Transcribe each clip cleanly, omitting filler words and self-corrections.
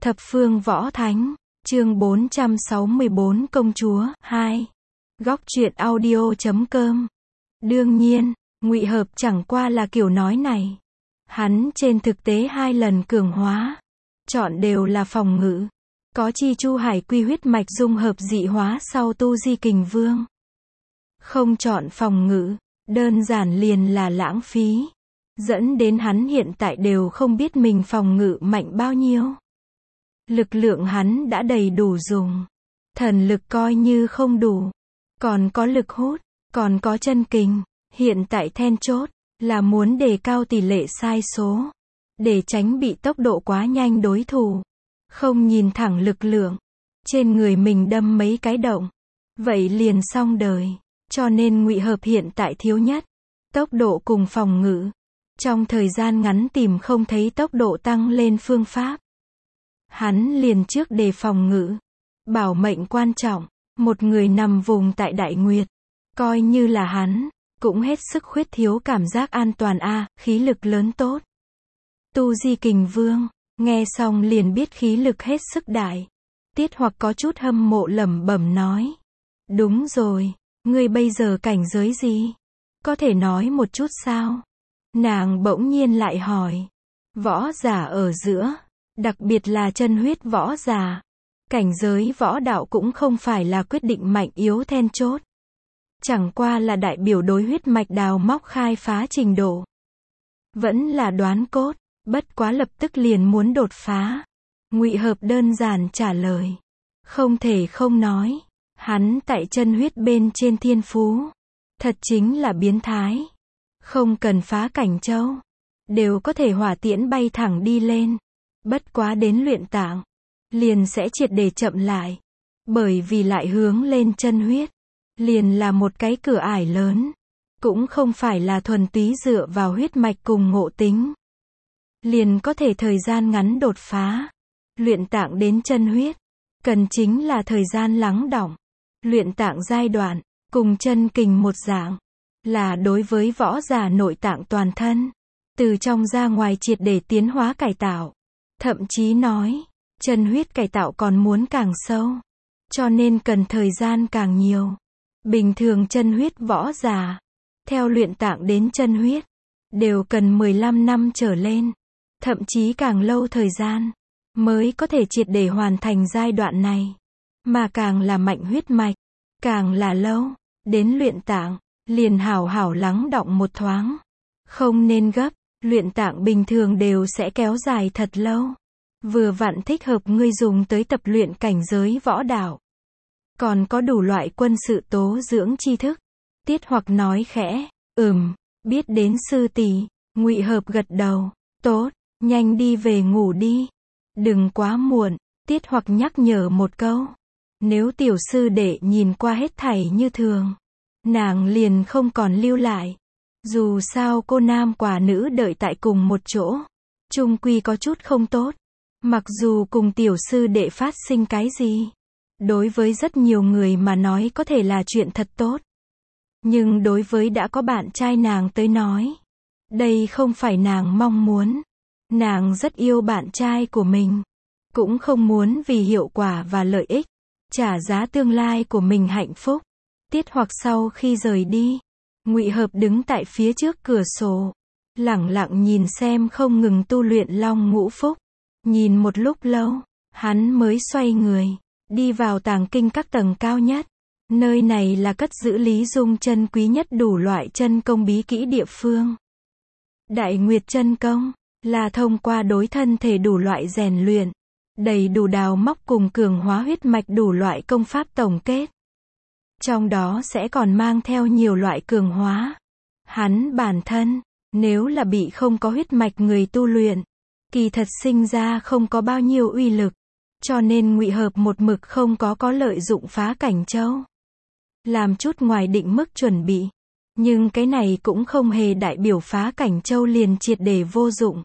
Thập phương võ thánh, chương 464 công chúa, 2. Góc truyện audio.com. Đương nhiên, Ngụy Hợp chẳng qua là kiểu nói này. Hắn trên thực tế 2 lần cường hóa, chọn đều là phòng ngự. Có chi Chu Hải quy huyết mạch dung hợp dị hóa sau tu di kình vương. Không chọn phòng ngự, đơn giản liền là lãng phí. Dẫn đến hắn hiện tại đều không biết mình phòng ngự mạnh bao nhiêu. Lực lượng hắn đã đầy đủ dùng. Thần lực coi như không đủ. Còn có lực hút, còn có chân kình. Hiện tại then chốt là muốn đề cao tỷ lệ sai số. Để tránh bị tốc độ quá nhanh đối thủ. Không nhìn thẳng lực lượng. Trên người mình đâm mấy cái động. Vậy liền xong đời. Cho nên Ngụy Hợp hiện tại thiếu nhất tốc độ cùng phòng ngự. Trong thời gian ngắn tìm không thấy tốc độ tăng lên phương pháp. Hắn liền trước đề phòng ngự. Bảo mệnh quan trọng. Một người nằm vùng tại Đại Nguyệt. Coi như là hắn, cũng hết sức khuyết thiếu cảm giác an toàn khí lực lớn tốt. Tu di kình vương, nghe xong liền biết khí lực hết sức đại. Tiết Hoặc có chút hâm mộ lẩm bẩm nói. Đúng rồi, ngươi bây giờ cảnh giới gì? Có thể nói một chút sao? Nàng bỗng nhiên lại hỏi. Võ giả ở giữa, đặc biệt là chân huyết võ giả. Cảnh giới võ đạo cũng không phải là quyết định mạnh yếu then chốt. Chẳng qua là đại biểu đối huyết mạch đào móc khai phá trình độ. Vẫn là đoán cốt, bất quá lập tức liền muốn đột phá. Ngụy Hợp đơn giản trả lời. Không thể không nói, hắn tại chân huyết bên trên thiên phú. Thật chính là biến thái. Không cần phá cảnh châu. Đều có thể hỏa tiễn bay thẳng đi lên. Bất quá đến luyện tạng. Liền sẽ triệt để chậm lại. Bởi vì lại hướng lên chân huyết. Liền là một cái cửa ải lớn. Cũng không phải là thuần túy dựa vào huyết mạch cùng ngộ tính. Liền có thể thời gian ngắn đột phá. Luyện tạng đến chân huyết. Cần chính là thời gian lắng đọng. Luyện tạng giai đoạn. Cùng chân kình một dạng. Là đối với võ giả nội tạng toàn thân. Từ trong ra ngoài triệt để tiến hóa cải tạo. Thậm chí nói. Chân huyết cải tạo còn muốn càng sâu. Cho nên cần thời gian càng nhiều. Bình thường chân huyết võ giả. Theo luyện tạng đến chân huyết. Đều cần 15 năm trở lên. Thậm chí càng lâu thời gian. Mới có thể triệt để hoàn thành giai đoạn này. Mà càng là mạnh huyết mạch. Càng là lâu. Đến luyện tạng. Liền hảo hảo lắng đọng một thoáng. Không nên gấp. Luyện tạng bình thường đều sẽ kéo dài thật lâu. Vừa vặn thích hợp ngươi dùng tới tập luyện cảnh giới võ đạo. Còn có đủ loại quân sự tố dưỡng tri thức. Tiết Hoặc nói khẽ. Biết đến sư tỷ. Ngụy Hợp gật đầu. Tốt, nhanh đi về ngủ đi. Đừng quá muộn. Tiết Hoặc nhắc nhở một câu. Nếu tiểu sư đệ nhìn qua hết thảy như thường. Nàng liền không còn lưu lại. Dù sao cô nam quả nữ đợi tại cùng một chỗ. Chung quy có chút không tốt. Mặc dù cùng tiểu sư đệ phát sinh cái gì. Đối với rất nhiều người mà nói có thể là chuyện thật tốt. Nhưng đối với đã có bạn trai nàng tới nói. Đây không phải nàng mong muốn. Nàng rất yêu bạn trai của mình. Cũng không muốn vì hiệu quả và lợi ích. Trả giá tương lai của mình hạnh phúc. Tiết Hoặc sau khi rời đi. Ngụy Hợp đứng tại phía trước cửa sổ. Lẳng lặng nhìn xem không ngừng tu luyện Long Ngũ Phúc. Nhìn một lúc lâu. Hắn mới xoay người. Đi vào tàng kinh các tầng cao nhất. Nơi này là cất giữ Lý Dung chân quý nhất đủ loại chân công bí kỹ địa phương. Đại Nguyệt chân công. Là thông qua đối thân thể đủ loại rèn luyện. Đầy đủ đào móc cùng cường hóa huyết mạch đủ loại công pháp tổng kết. Trong đó sẽ còn mang theo nhiều loại cường hóa. Hắn bản thân, nếu là bị không có huyết mạch người tu luyện, kỳ thật sinh ra không có bao nhiêu uy lực. Cho nên Ngụy Hợp một mực không có lợi dụng phá cảnh châu. Làm chút ngoài định mức chuẩn bị. Nhưng cái này cũng không hề đại biểu phá cảnh châu liền triệt để vô dụng.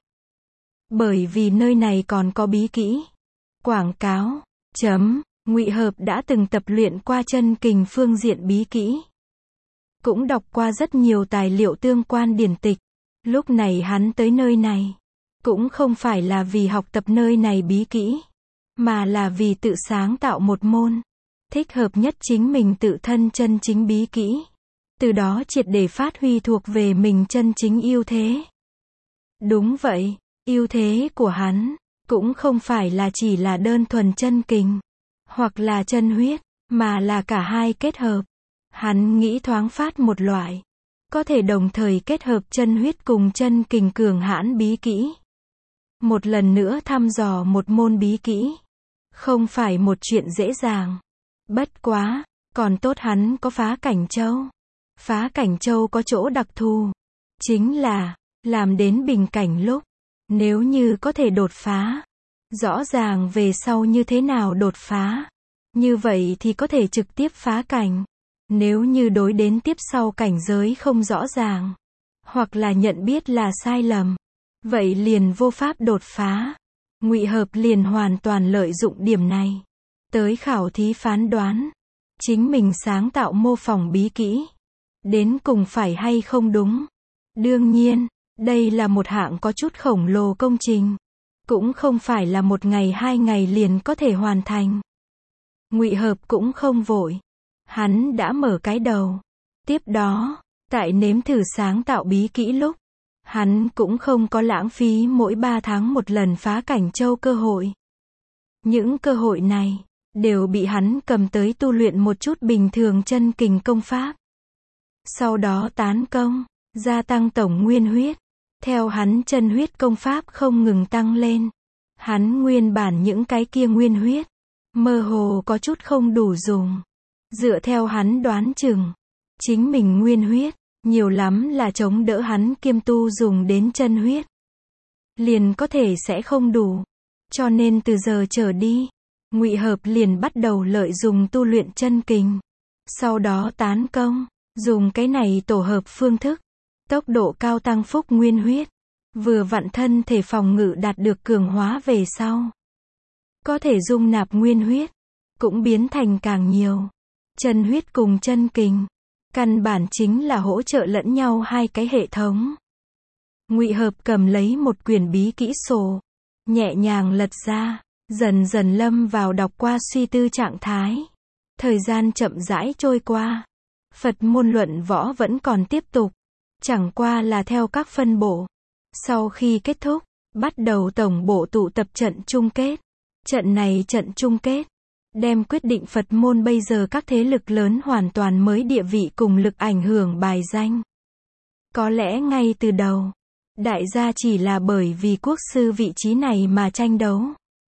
Bởi vì nơi này còn có bí kỹ. Quảng cáo. Ngụy Hợp đã từng tập luyện qua chân kình phương diện bí kỹ. Cũng đọc qua rất nhiều tài liệu tương quan điển tịch. Lúc này hắn tới nơi này. Cũng không phải là vì học tập nơi này bí kỹ. mà là vì tự sáng tạo một môn thích hợp nhất chính mình tự thân chân chính bí kỹ. Từ đó triệt để phát huy thuộc về mình chân chính ưu thế. Đúng vậy, ưu thế của hắn cũng không phải là chỉ là đơn thuần chân kình hoặc là chân huyết, mà là cả hai kết hợp. Hắn nghĩ thoáng phát một loại có thể đồng thời kết hợp chân huyết cùng chân kình cường hãn bí kỹ. Một lần nữa thăm dò một môn bí kỹ không phải một chuyện dễ dàng. Bất quá, còn tốt hắn có phá cảnh châu. Phá cảnh châu có chỗ đặc thù, chính là làm đến bình cảnh lúc, nếu như có thể đột phá, rõ ràng về sau như thế nào đột phá, như vậy thì có thể trực tiếp phá cảnh. Nếu như đối đến tiếp sau cảnh giới không rõ ràng, hoặc là nhận biết là sai lầm, vậy liền vô pháp đột phá. Ngụy Hợp liền hoàn toàn lợi dụng điểm này tới khảo thí phán đoán chính mình sáng tạo mô phỏng bí kỹ đến cùng phải hay không đúng. Đương nhiên, đây là một hạng có chút khổng lồ công trình, cũng không phải là một ngày hai ngày liền có thể hoàn thành. Ngụy Hợp cũng không vội, hắn đã mở cái đầu. Tiếp đó, tại nếm thử sáng tạo bí kỹ lúc, hắn cũng không có lãng phí mỗi 3 tháng một lần phá cảnh châu cơ hội. Những cơ hội này đều bị hắn cầm tới tu luyện một chút bình thường chân kình công pháp. Sau đó tán công, gia tăng tổng nguyên huyết. Theo hắn chân huyết công pháp không ngừng tăng lên, hắn nguyên bản những cái kia nguyên huyết mơ hồ có chút không đủ dùng. Dựa theo hắn đoán chừng, chính mình nguyên huyết nhiều lắm là chống đỡ hắn kiêm tu dùng đến chân huyết, liền có thể sẽ không đủ. Cho nên từ giờ trở đi, Ngụy Hợp liền bắt đầu lợi dụng tu luyện chân kình, sau đó tán công, dùng cái này tổ hợp phương thức, tốc độ cao tăng phúc nguyên huyết, vừa vặn thân thể phòng ngự đạt được cường hóa về sau, có thể dung nạp nguyên huyết, cũng biến thành càng nhiều. Chân huyết cùng chân kình, căn bản chính là hỗ trợ lẫn nhau hai cái hệ thống. Ngụy Hợp cầm lấy một quyển bí kỹ sổ, nhẹ nhàng lật ra, dần dần lâm vào đọc qua suy tư trạng thái. Thời gian chậm rãi trôi qua, Phật môn luận võ vẫn còn tiếp tục, chẳng qua là theo các phân bộ. Sau khi kết thúc, bắt đầu tổng bộ tụ tập trận chung kết. Trận này trận chung kết đem quyết định Phật môn bây giờ các thế lực lớn hoàn toàn mới địa vị cùng lực ảnh hưởng bài danh. Có lẽ ngay từ đầu, đại gia chỉ là bởi vì quốc sư vị trí này mà tranh đấu.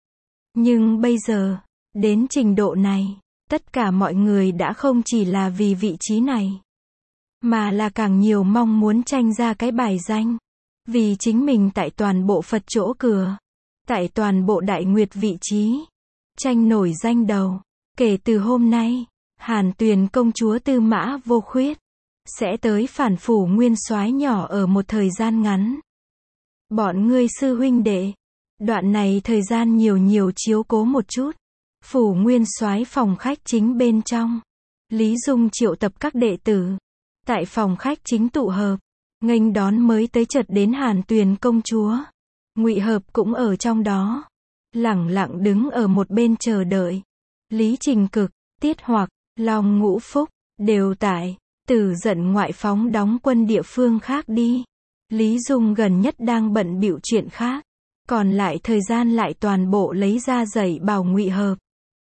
Nhưng bây giờ, đến trình độ này, tất cả mọi người đã không chỉ là vì vị trí này, mà là càng nhiều mong muốn tranh ra cái bài danh. Vì chính mình tại toàn bộ Phật chỗ cửa, tại toàn bộ Đại Nguyệt vị trí, tranh nổi danh đầu. Kể từ hôm nay, Hàn Tuyền công chúa Tư Mã Vô Khuyết sẽ tới phản phủ nguyên soái nhỏ ở một thời gian ngắn. Bọn ngươi sư huynh đệ, đoạn này thời gian nhiều chiếu cố một chút. Phủ nguyên soái phòng khách chính bên trong, Lý Dung triệu tập các đệ tử tại phòng khách chính tụ hợp, nghênh đón mới tới chợt đến Hàn Tuyền công chúa. Ngụy Hợp cũng ở trong đó, lẳng lặng đứng ở một bên chờ đợi. Lý Trình Cực, Tiết Hoặc, Long Ngũ Phúc đều tại Tử Dận ngoại phóng đóng quân địa phương khác đi. Lý Dung gần nhất đang bận bịu chuyện khác, còn lại thời gian lại toàn bộ lấy ra dạy bảo Ngụy Hợp.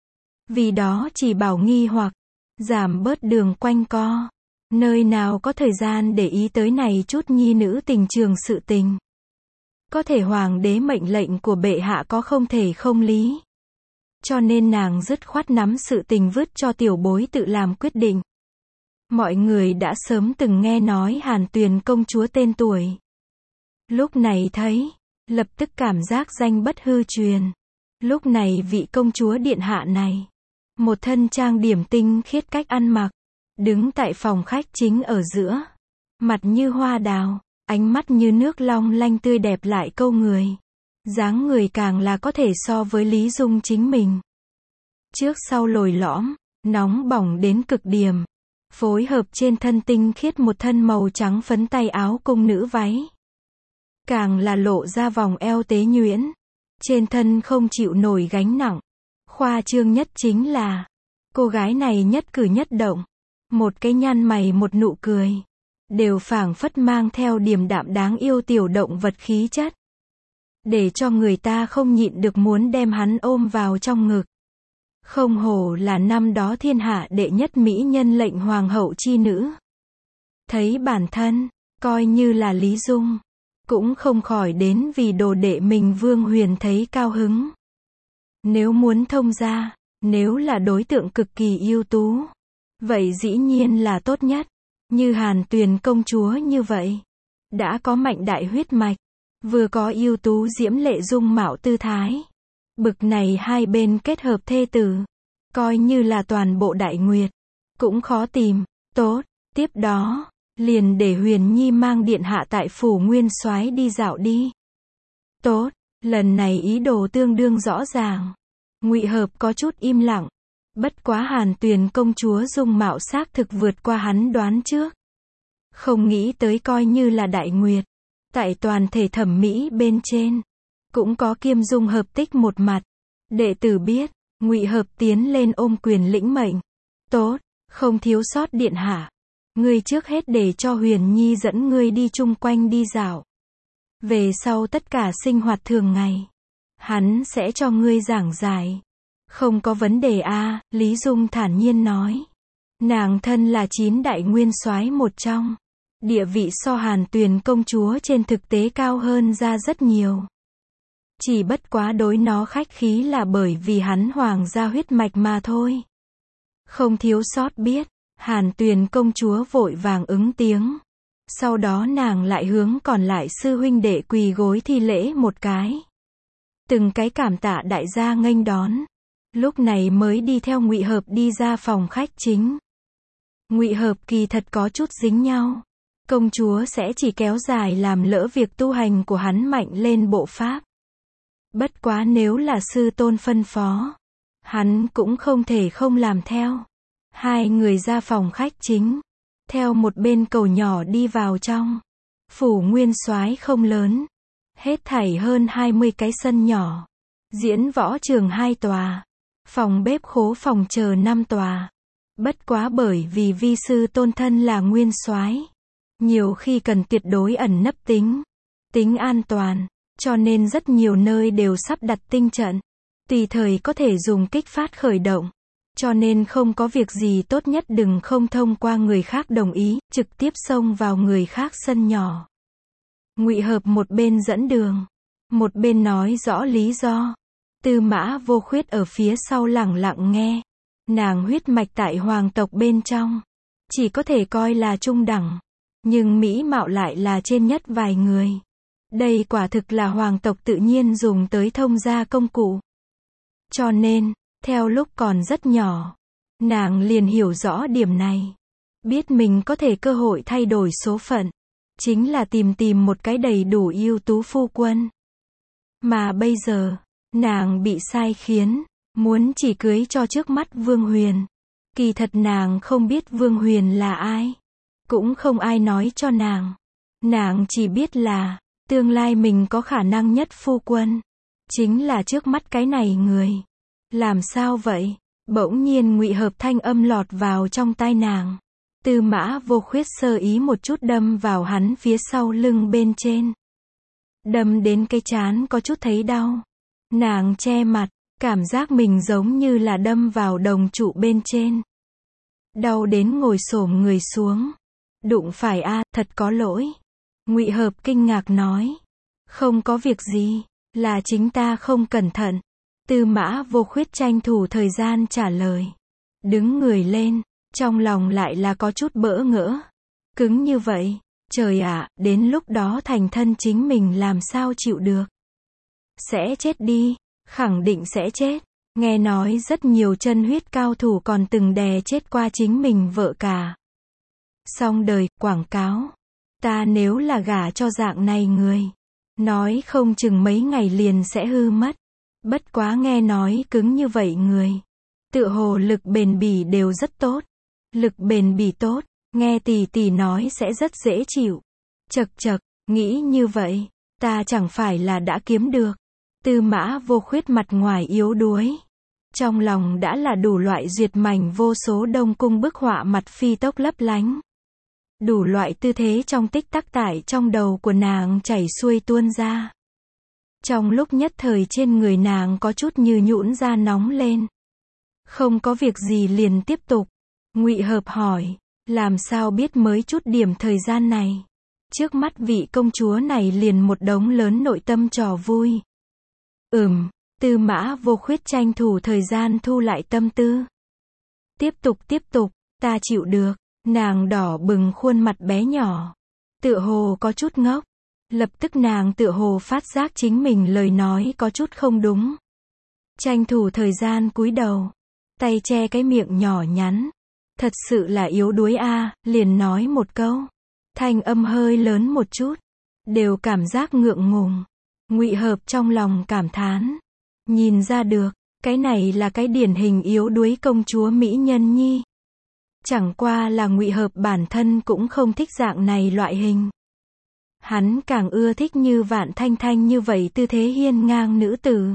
Vì đó chỉ bảo nghi hoặc, giảm bớt đường quanh co. Nơi nào có thời gian để ý tới này chút nhi nữ tình trường sự tình. Có thể hoàng đế mệnh lệnh của bệ hạ có không thể không lý. Cho nên nàng dứt khoát nắm sự tình vứt cho tiểu bối tự làm quyết định. Mọi người đã sớm từng nghe nói Hàn Tuyền công chúa tên tuổi. Lúc này thấy, lập tức cảm giác danh bất hư truyền. Lúc này vị công chúa điện hạ này, một thân trang điểm tinh khiết cách ăn mặc, đứng tại phòng khách chính ở giữa, mặt như hoa đào, ánh mắt như nước long lanh tươi đẹp lại câu người. Dáng người càng là có thể so với Lý Dung chính mình. Trước sau lồi lõm, nóng bỏng đến cực điểm, phối hợp trên thân tinh khiết một thân màu trắng phấn tay áo cung nữ váy. Càng là lộ ra vòng eo tế nhuyễn, trên thân không chịu nổi gánh nặng, Khoa trương nhất chính là, cô gái này nhất cử nhất động, một cái nhăn mày một nụ cười, đều phảng phất mang theo điềm đạm đáng yêu tiểu động vật khí chất. Để cho người ta không nhịn được muốn đem hắn ôm vào trong ngực. Không hổ là năm đó thiên hạ đệ nhất mỹ nhân lệnh hoàng hậu chi nữ. Thấy bản thân, coi như là Lý Dung, cũng không khỏi đến vì đồ đệ mình Vương Huyền thấy cao hứng. Nếu muốn thông gia, nếu là đối tượng cực kỳ ưu tú, vậy dĩ nhiên là tốt nhất. Như Hàn Tuyền công chúa như vậy, đã có mạnh đại huyết mạch, vừa có ưu tú diễm lệ dung mạo tư thái. Bực này hai bên kết hợp thê tử, coi như là toàn bộ Đại Nguyệt, cũng khó tìm. Tốt, tiếp đó, liền để Huyền Nhi mang điện hạ tại phủ Nguyên Soái đi dạo đi. Tốt, lần này ý đồ tương đương rõ ràng. Ngụy Hợp có chút im lặng. Bất quá Hàn Tuyền công chúa dung mạo xác thực vượt qua hắn đoán trước. Không nghĩ tới coi như là Đại Nguyệt, tại toàn thể thẩm mỹ bên trên, cũng có Kim Dung hợp tích một mặt. Đệ tử biết, Ngụy Hợp tiến lên ôm quyền lĩnh mệnh. Tốt, không thiếu sót điện hạ. Ngươi trước hết để cho Huyền Nhi dẫn ngươi đi chung quanh đi dạo. Về sau tất cả sinh hoạt thường ngày, hắn sẽ cho ngươi giảng giải. Không có vấn đề a, Lý Dung thản nhiên nói. Nàng thân là 9 đại nguyên soái một trong. Địa vị so Hàn Tuyền công chúa trên thực tế cao hơn ra rất nhiều. Chỉ bất quá đối nó khách khí là bởi vì hắn hoàng gia huyết mạch mà thôi. Không thiếu sót biết, Hàn Tuyền công chúa vội vàng ứng tiếng. Sau đó nàng lại hướng còn lại sư huynh đệ quỳ gối thi lễ một cái. Từng cái cảm tạ đại gia nghênh đón. Lúc này mới đi theo Ngụy Hợp đi ra phòng khách chính. Ngụy Hợp kỳ thật có chút dính nhau. Công chúa sẽ chỉ kéo dài làm lỡ việc tu hành của hắn mạnh lên bộ pháp. Bất quá nếu là sư tôn phân phó, hắn cũng không thể không làm theo. Hai người ra phòng khách chính, theo một bên cầu nhỏ đi vào trong. Phủ Nguyên Soái không lớn, hết thảy hơn 20 cái sân nhỏ. Diễn võ trường 2 tòa, phòng bếp khố phòng chờ 5 tòa. Bất quá bởi vì vi sư tôn thân là Nguyên Soái, nhiều khi cần tuyệt đối ẩn nấp tính an toàn, cho nên rất nhiều nơi đều sắp đặt tinh trận, tùy thời có thể dùng kích phát khởi động. Cho nên không có việc gì tốt nhất đừng không thông qua người khác đồng ý, trực tiếp xông vào người khác sân nhỏ. Ngụy Hợp một bên dẫn đường, một bên nói rõ lý do. Tư Mã Vô Khuyết ở phía sau lẳng lặng nghe. Nàng huyết mạch tại hoàng tộc bên trong, chỉ có thể coi là trung đẳng, nhưng mỹ mạo lại là trên nhất vài người. Đây quả thực là hoàng tộc tự nhiên dùng tới thông gia công cụ. Cho nên, theo lúc còn rất nhỏ, nàng liền hiểu rõ điểm này. Biết mình có thể cơ hội thay đổi số phận, chính là tìm một cái đầy đủ ưu tú phu quân. Mà bây giờ, nàng bị sai khiến, muốn chỉ cưới cho trước mắt Vương Huyền. Kỳ thật nàng không biết Vương Huyền là ai, cũng không ai nói cho nàng. Nàng chỉ biết là, tương lai mình có khả năng nhất phu quân, chính là trước mắt cái này người. Làm sao vậy? Bỗng nhiên Ngụy Hợp thanh âm lọt vào trong tai nàng. Tư Mã Vô Khuyết sơ ý một chút đâm vào hắn phía sau lưng bên trên. Đâm đến cái trán có chút thấy đau. Nàng che mặt, cảm giác mình giống như là đâm vào đồng trụ bên trên. Đau đến ngồi xổm người xuống. Đụng phải a, thật có lỗi. Ngụy Hợp kinh ngạc nói. Không có việc gì, là chính ta không cẩn thận. Tư Mã Vô Khuyết tranh thủ thời gian trả lời. Đứng người lên, trong lòng lại là có chút bỡ ngỡ. Cứng như vậy, trời ạ, đến lúc đó thành thân chính mình làm sao chịu được. Sẽ chết đi, khẳng định sẽ chết. Nghe nói rất nhiều chân huyết cao thủ còn từng đè chết qua chính mình vợ cả. Xong đời, quảng cáo. Ta nếu là gả cho dạng này người, nói không chừng mấy ngày liền sẽ hư mất. Bất quá nghe nói cứng như vậy người, tựa hồ lực bền bỉ đều rất tốt. Lực bền bỉ tốt, nghe tỷ nói sẽ rất dễ chịu. Chậc chậc, nghĩ như vậy, ta chẳng phải là đã kiếm được. Tư Mã Vô Khuyết mặt ngoài yếu đuối, Trong lòng đã là đủ loại duyệt mảnh vô số đông cung bức họa mặt phi tốc lấp lánh. Đủ loại tư thế trong tích tắc tại trong đầu của nàng chảy xuôi tuôn ra. Trong lúc nhất thời trên người nàng có chút như nhũn ra nóng lên. Không có việc gì liền tiếp tục. Ngụy Hợp hỏi, làm sao biết mới chút điểm thời gian này. Trước mắt vị công chúa này liền một đống lớn nội tâm trò vui. Tư Mã Vô Khuyết tranh thủ thời gian thu lại tâm tư. Tiếp tục, ta chịu được. Nàng đỏ bừng khuôn mặt bé nhỏ. Tựa hồ có chút ngốc. Lập tức nàng tựa hồ phát giác chính mình lời nói có chút không đúng. Tranh thủ thời gian cúi đầu. Tay che cái miệng nhỏ nhắn. Thật sự là yếu đuối a, liền nói một câu. Thanh âm hơi lớn một chút. Đều cảm giác ngượng ngùng. Ngụy Hợp trong lòng cảm thán. Nhìn ra được, cái này là cái điển hình yếu đuối công chúa mỹ nhân nhi. Chẳng qua là Ngụy Hợp bản thân cũng không thích dạng này loại hình. Hắn càng ưa thích như Vạn Thanh Thanh như vậy tư thế hiên ngang nữ tử.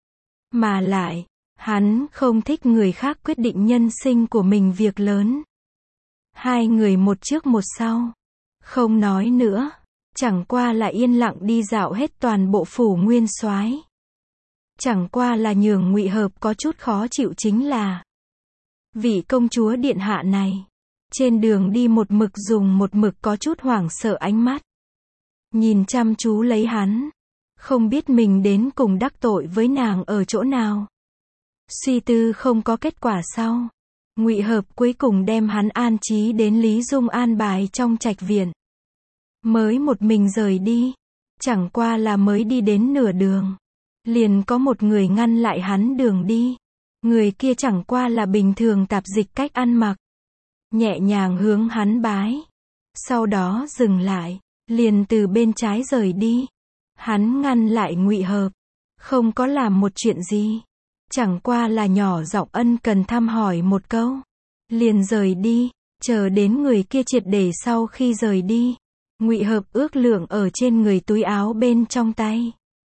Mà lại, hắn không thích người khác quyết định nhân sinh của mình việc lớn. Hai người một trước một sau. Không nói nữa. Chẳng qua là yên lặng đi dạo hết toàn bộ phủ nguyên soái. Chẳng qua là nhường Ngụy Hợp có chút khó chịu chính là vị công chúa điện hạ này. Trên đường đi một mực có chút hoảng sợ ánh mắt. Nhìn chăm chú lấy hắn. Không biết mình đến cùng đắc tội với nàng ở chỗ nào. Suy tư không có kết quả sau. Ngụy Hợp cuối cùng đem hắn an trí đến Lý Dung an bài trong trạch viện. Mới một mình rời đi. Chẳng qua là mới đi đến nửa đường. Liền có một người ngăn lại hắn đường đi. Người kia chẳng qua là bình thường tạp dịch cách ăn mặc. Nhẹ nhàng hướng hắn bái. Sau đó dừng lại. Liền từ bên trái rời đi. Hắn ngăn lại Ngụy Hợp. Không có làm một chuyện gì. Chẳng qua là nhỏ giọng ân cần thăm hỏi một câu. Liền rời đi. Chờ đến người kia triệt để sau khi rời đi. Ngụy Hợp ước lượng ở trên người túi áo bên trong tay.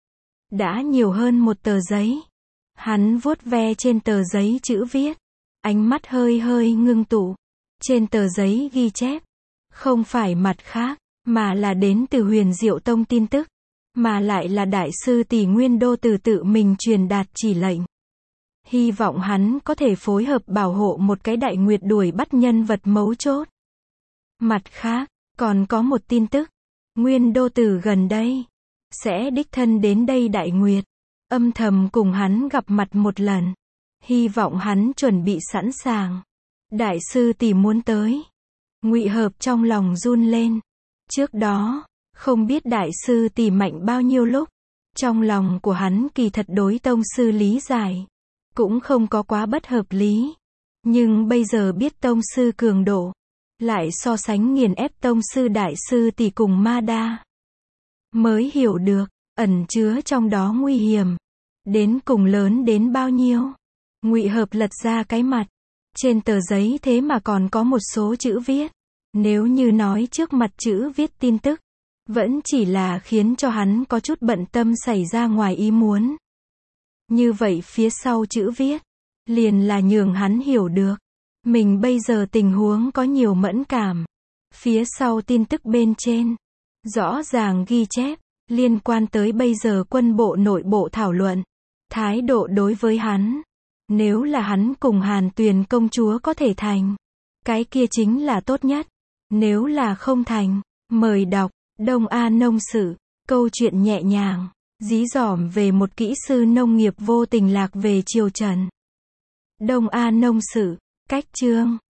Đã nhiều hơn một tờ giấy. Hắn vuốt ve trên tờ giấy chữ viết. Ánh mắt hơi hơi ngưng tụ. Trên tờ giấy ghi chép. Không phải mặt khác, mà là đến từ Huyền Diệu Tông tin tức. Mà lại là đại sư Tỷ Nguyên Đô Tử tự mình truyền đạt chỉ lệnh. Hy vọng hắn có thể phối hợp bảo hộ một cái Đại Nguyệt đuổi bắt nhân vật mấu chốt. Mặt khác, còn có một tin tức. Nguyên Đô Tử gần đây sẽ đích thân đến đây Đại Nguyệt. Âm thầm cùng hắn gặp mặt một lần. Hy vọng hắn chuẩn bị sẵn sàng. Đại sư Tỷ muốn tới. Ngụy Hợp trong lòng run lên. Trước đó, không biết đại sư Tỷ mạnh bao nhiêu lúc. Trong lòng của hắn kỳ thật đối tông sư lý giải. Cũng không có quá bất hợp lý. Nhưng bây giờ biết tông sư cường độ. Lại so sánh nghiền ép tông sư đại sư Tỷ cùng Ma Đa. Mới hiểu được, ẩn chứa trong đó nguy hiểm. Đến cùng lớn đến bao nhiêu. Ngụy Hợp lật ra cái mặt. Trên tờ giấy thế mà còn có một số chữ viết. Nếu như nói trước mặt chữ viết tin tức. Vẫn chỉ là khiến cho hắn có chút bận tâm xảy ra ngoài ý muốn. Như vậy phía sau chữ viết. Liền là nhường hắn hiểu được. Mình bây giờ tình huống có nhiều mẫn cảm. Phía sau tin tức bên trên. Rõ ràng ghi chép. Liên quan tới bây giờ quân bộ nội bộ thảo luận. Thái độ đối với hắn. Nếu là hắn cùng Hàn Tuyền công chúa có thể thành. Cái kia chính là tốt nhất. Nếu là không thành. Mời đọc. Đông A Nông Sự. Câu chuyện nhẹ nhàng. Dí dỏm về một kỹ sư nông nghiệp vô tình lạc về triều Trần. Đông A Nông Sự. Cách chương.